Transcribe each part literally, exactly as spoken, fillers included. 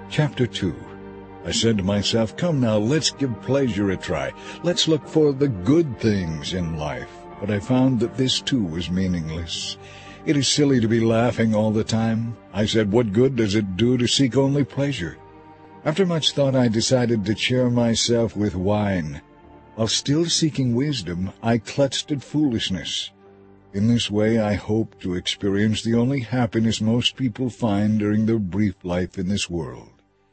Chapter two. I said to myself, come now, let's give pleasure a try. Let's look for the good things in life. But I found that this too was meaningless. It is silly to be laughing all the time. I said, what good does it do to seek only pleasure? After much thought, I decided to cheer myself with wine. While still seeking wisdom, I clutched at foolishness. In this way, I hoped to experience the only happiness most people find during their brief life in this world.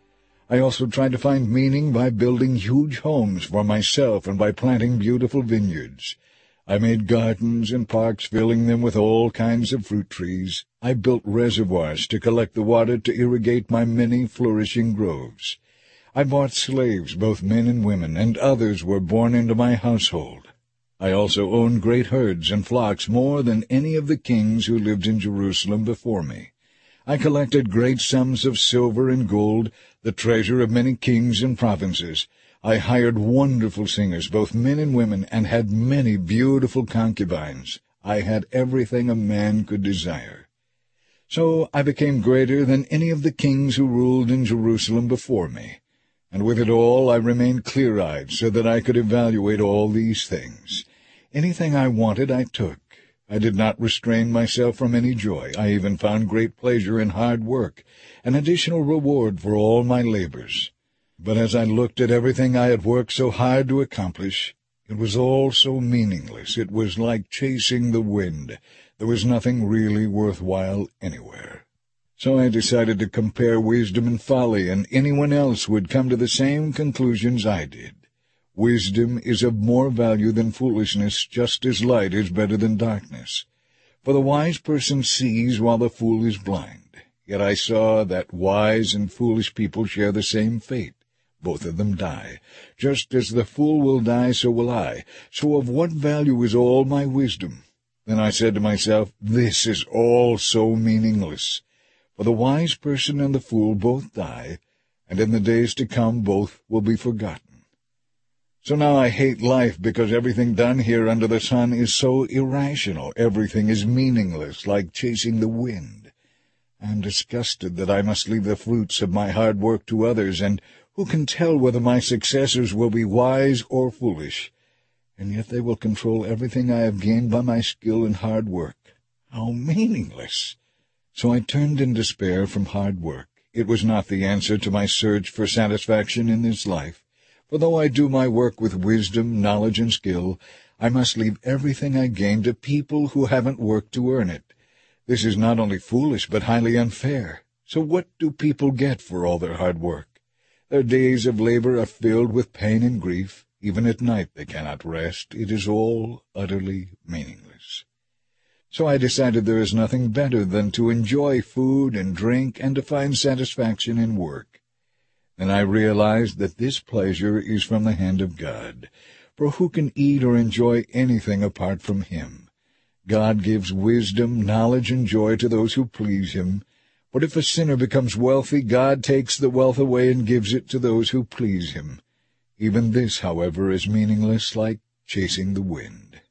I also tried to find meaning by building huge homes for myself and by planting beautiful vineyards. I made gardens and parks, filling them with all kinds of fruit trees. I built reservoirs to collect the water to irrigate my many flourishing groves. I bought slaves, both men and women, and others were born into my household. I also owned great herds and flocks, more than any of the kings who lived in Jerusalem before me. I collected great sums of silver and gold, the treasure of many kings and provinces. I hired wonderful singers, both men and women, and had many beautiful concubines. I had everything a man could desire. So I became greater than any of the kings who ruled in Jerusalem before me. And with it all I remained clear-eyed, so that I could evaluate all these things. Anything I wanted I took. I did not restrain myself from any joy. I even found great pleasure in hard work, an additional reward for all my labors. But as I looked at everything I had worked so hard to accomplish, it was all so meaningless. It was like chasing the wind. There was nothing really worthwhile anywhere. So I decided to compare wisdom and folly, and anyone else would come to the same conclusions I did. Wisdom is of more value than foolishness, just as light is better than darkness. For the wise person sees while the fool is blind. Yet I saw that wise and foolish people share the same fate. Both of them die. Just as the fool will die, so will I. So of what value is all my wisdom? Then I said to myself, this is all so meaningless. For the wise person and the fool both die, and in the days to come both will be forgotten. So now I hate life because everything done here under the sun is so irrational. Everything is meaningless, like chasing the wind. I am disgusted that I must leave the fruits of my hard work to others, and who can tell whether my successors will be wise or foolish? And yet they will control everything I have gained by my skill and hard work. How meaningless! So I turned in despair from hard work. It was not the answer to my search for satisfaction in this life. For though I do my work with wisdom, knowledge, and skill, I must leave everything I gain to people who haven't worked to earn it. This is not only foolish, but highly unfair. So what do people get for all their hard work? Their days of labor are filled with pain and grief. Even at night they cannot rest. It is all utterly meaningless. So I decided there is nothing better than to enjoy food and drink and to find satisfaction in work. Then I realized that this pleasure is from the hand of God. For who can eat or enjoy anything apart from Him? God gives wisdom, knowledge, and joy to those who please Him. But if a sinner becomes wealthy, God takes the wealth away and gives it to those who please Him. Even this, however, is meaningless, like chasing the wind.